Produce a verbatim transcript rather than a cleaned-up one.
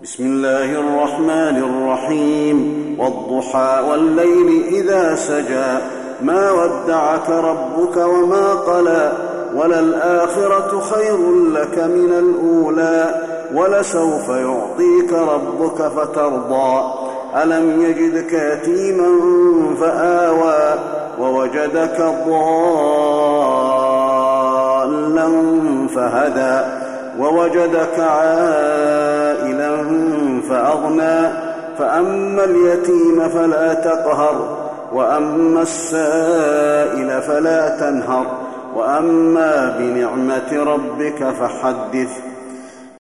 بسم الله الرحمن الرحيم والضحى والليل إذا سجى ما ودعك ربك وما قلى وللآخرة خير لك من الأولى ولسوف يعطيك ربك فترضى ألم يجدك يتيما فآوى ووجدك ضالا فهدى ووجدك عائلا فأغنى فأما اليتيم فلا تقهر وأما السائل فلا تنهر وأما بنعمة ربك فحدث